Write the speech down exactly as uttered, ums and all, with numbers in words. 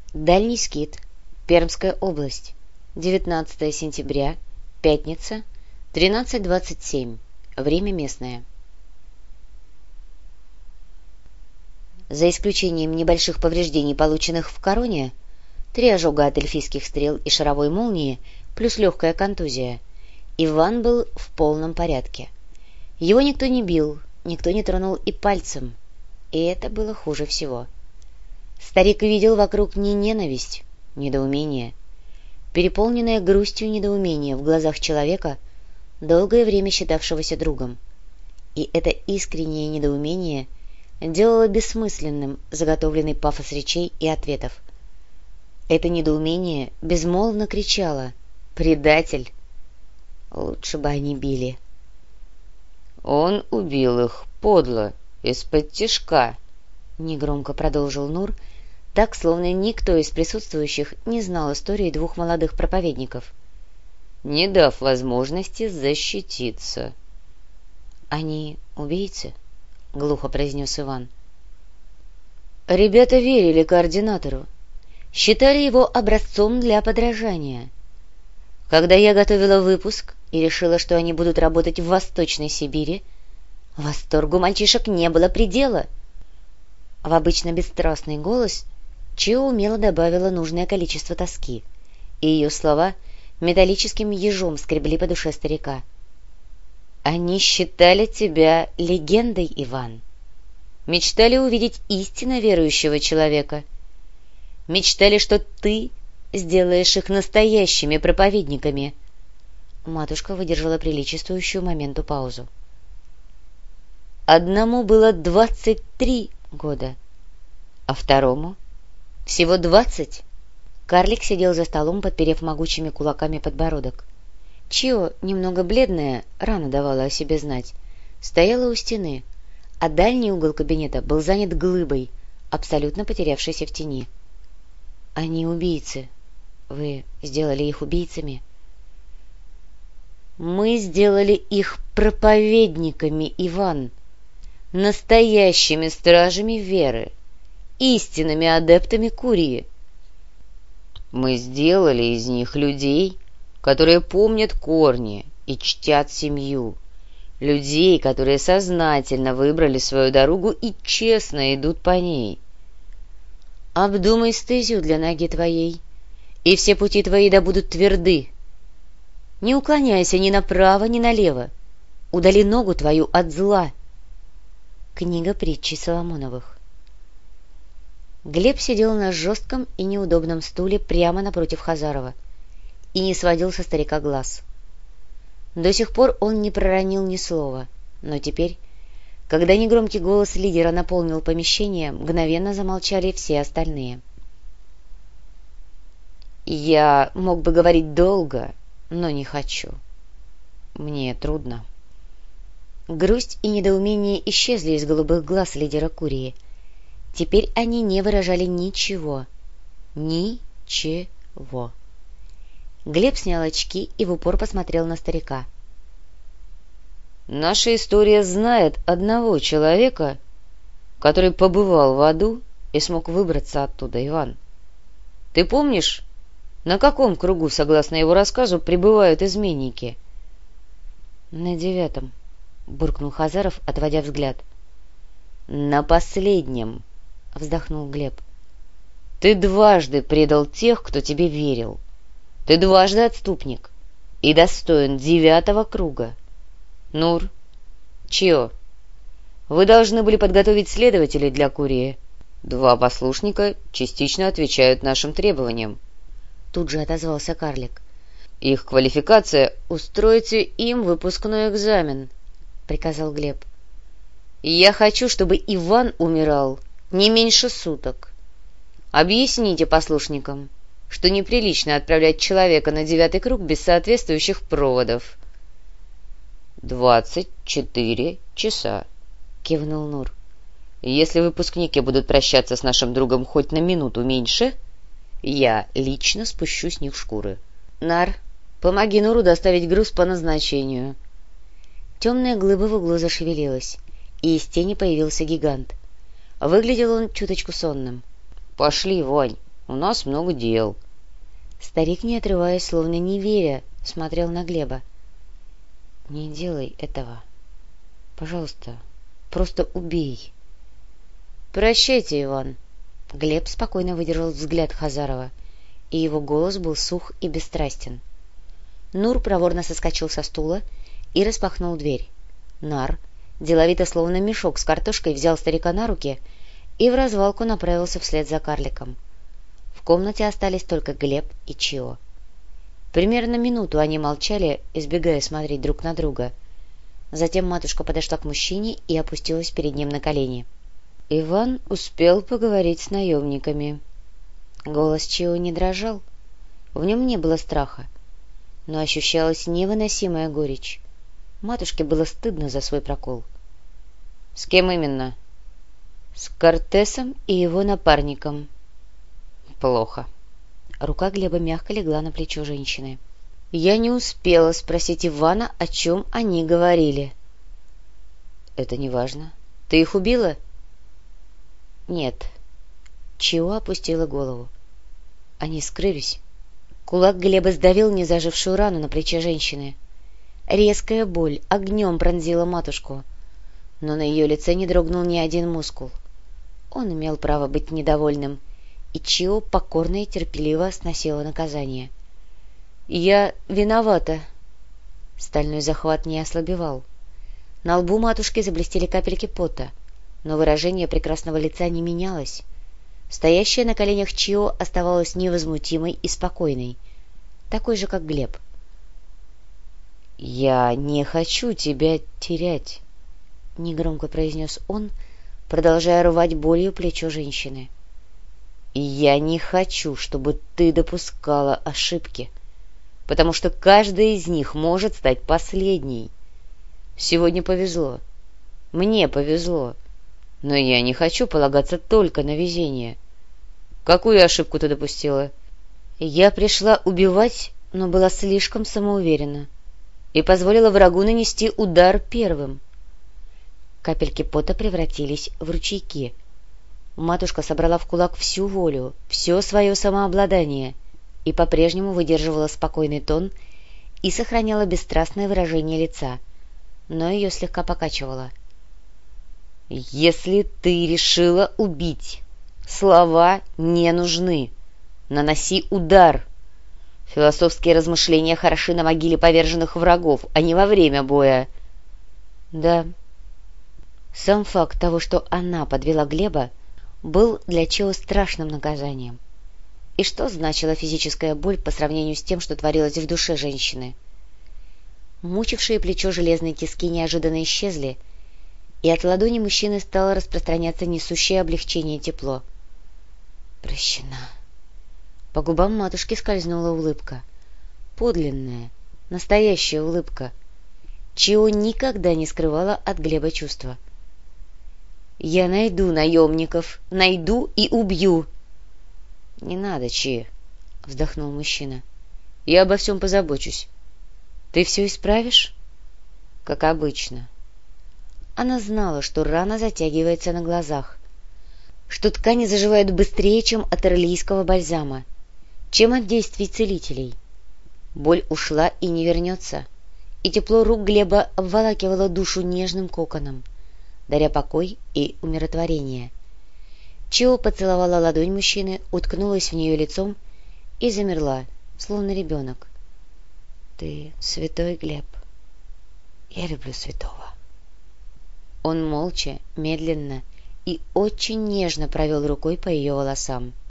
Дальний Скит, Пермская область, девятнадцатое сентября, пятница, тринадцать двадцать семь, время местное. За исключением небольших повреждений, полученных в короне, три ожога от эльфийских стрел и шаровой молнии, плюс легкая контузия, Иван был в полном порядке. Его никто не бил, никто не тронул и пальцем, и это было хуже всего. Старик видел вокруг не ненависть, недоумение, переполненное грустью недоумение в глазах человека, долгое время считавшегося другом. И это искреннее недоумение делало бессмысленным заготовленный пафос речей и ответов. Это недоумение безмолвно кричало: «Предатель! Лучше бы они били!» «Он убил их подло, из-под-тишка», — негромко продолжил Нур, так, словно никто из присутствующих не знал истории двух молодых проповедников, не дав возможности защититься. «Они убийцы?» — глухо произнес Иван. «Ребята верили координатору, считали его образцом для подражания. Когда я готовила выпуск и решила, что они будут работать в Восточной Сибири, восторгу мальчишек не было предела». В обычно бесстрастный голос Чио умело добавила нужное количество тоски, и ее слова металлическим ежом скребли по душе старика. «Они считали тебя легендой, Иван. Мечтали увидеть истинно верующего человека. Мечтали, что ты сделаешь их настоящими проповедниками». Матушка выдержала приличествующую моменту паузу. «Одному было двадцать три года, а второму всего двадцать». Карлик сидел за столом, подперев могучими кулаками подбородок. Чио, немного бледная, рано давала о себе знать, стояла у стены, а дальний угол кабинета был занят глыбой, абсолютно потерявшейся в тени. «Они убийцы. Вы сделали их убийцами?» «Мы сделали их проповедниками, Иван, настоящими стражами веры, истинными адептами Курии. Мы сделали из них людей, которые помнят корни и чтят семью, людей, которые сознательно выбрали свою дорогу и честно идут по ней. Обдумай стезю для ноги твоей, и все пути твои да будут тверды. Не уклоняйся ни направо, ни налево, удали ногу твою от зла». Книга притчи Соломоновых. Глеб сидел на жестком и неудобном стуле прямо напротив Хазарова и не сводил со старика глаз. До сих пор он не проронил ни слова, но теперь, когда негромкий голос лидера наполнил помещение, мгновенно замолчали все остальные. «Я мог бы говорить долго, но не хочу. Мне трудно». Грусть и недоумение исчезли из голубых глаз лидера Курии. Теперь они не выражали ничего. Ничего. Глеб снял очки и в упор посмотрел на старика. «Наша история знает одного человека, который побывал в аду и смог выбраться оттуда, Иван. Ты помнишь, на каком кругу, согласно его рассказу, пребывают изменники?» «На девятом», — буркнул Хазаров, отводя взгляд. «На последнем», — вздохнул Глеб. «Ты дважды предал тех, кто тебе верил. Ты дважды отступник и достоин девятого круга. Нур, Чио, вы должны были подготовить следователей для Курии. Два послушника частично отвечают нашим требованиям». Тут же отозвался карлик. «Их квалификация — устройте им выпускной экзамен», — приказал Глеб. «Я хочу, чтобы Иван умирал не меньше суток. Объясните послушникам, что неприлично отправлять человека на девятый круг без соответствующих проводов». «Двадцать четыре часа», — кивнул Нур. «Если выпускники будут прощаться с нашим другом хоть на минуту меньше, я лично спущу с них шкуры. Нар, помоги Нуру доставить груз по назначению». Темная глыба в углу зашевелилась, и из тени появился гигант. Выглядел он чуточку сонным. «Пошли, Вань, У нас много дел». Старик, не отрываясь, словно не веря, смотрел на Глеба. «Не делай этого. Пожалуйста, просто убей». «Прощайте, Иван». Глеб спокойно выдержал взгляд Хазарова, и его голос был сух и бесстрастен. Нур проворно соскочил со стула и распахнул дверь. Нар, деловито словно мешок с картошкой, взял старика на руки и в развалку направился вслед за карликом. В комнате остались только Глеб и Чио. Примерно минуту они молчали, избегая смотреть друг на друга. Затем матушка подошла к мужчине и опустилась перед ним на колени. Иван успел поговорить с наемниками. Голос Чио не дрожал. В нем не было страха, но ощущалась невыносимая горечь. Матушке было стыдно за свой прокол. — С кем именно? — С Кортесом и его напарником. — Плохо. Рука Глеба мягко легла на плечо женщины. — Я не успела спросить Ивана, о чем они говорили. — Это не важно. Ты их убила? — Нет. Чио опустила голову. Они скрылись. Кулак Глеба сдавил незажившую рану на плече женщины. Резкая боль огнем пронзила матушку, но на ее лице не дрогнул ни один мускул. Он имел право быть недовольным, и Чио покорно и терпеливо сносила наказание. — Я виновата. Стальной захват не ослабевал. На лбу матушки заблестели капельки пота, но выражение прекрасного лица не менялось. Стоящая на коленях Чио оставалась невозмутимой и спокойной, такой же, как Глеб. — Я не хочу тебя терять, — негромко произнес он, продолжая рвать болью плечо женщины. — Я не хочу, чтобы ты допускала ошибки, потому что каждая из них может стать последней. Сегодня повезло. Мне повезло. Но я не хочу полагаться только на везение. Какую ошибку ты допустила? Я пришла убивать, но была слишком самоуверена и позволила врагу нанести удар первым. Капельки пота превратились в ручейки. Матушка собрала в кулак всю волю, все свое самообладание и по-прежнему выдерживала спокойный тон и сохраняла бесстрастное выражение лица, но ее слегка покачивало. «Если ты решила убить, слова не нужны. Наноси удар. Философские размышления хороши на могиле поверженных врагов, а не во время боя». Да, сам факт того, что она подвела Глеба, был для Чио страшным наказанием. И что значила физическая боль по сравнению с тем, что творилось в душе женщины? Мучившие плечо железные тиски неожиданно исчезли, и от ладони мужчины стало распространяться несущее облегчение тепло. «Прощена». По губам матушки скользнула улыбка. Подлинная, настоящая улыбка. Чио никогда не скрывала от Глеба чувства. «Я найду наемников, найду и убью». «Не надо, Чи», — вздохнул мужчина. «Я обо всем позабочусь. Ты все исправишь?» «Как обычно». Она знала, что рана затягивается на глазах, что ткани заживают быстрее, чем от ирлийского бальзама, чем от действий целителей. Боль ушла и не вернется, и тепло рук Глеба обволакивало душу нежным коконом, даря покой и умиротворение. Чио поцеловала ладонь мужчины, уткнулась в нее лицом и замерла, словно ребенок. — Ты святой, Глеб. Я люблю святого. Он молча, медленно и очень нежно провел рукой по ее волосам.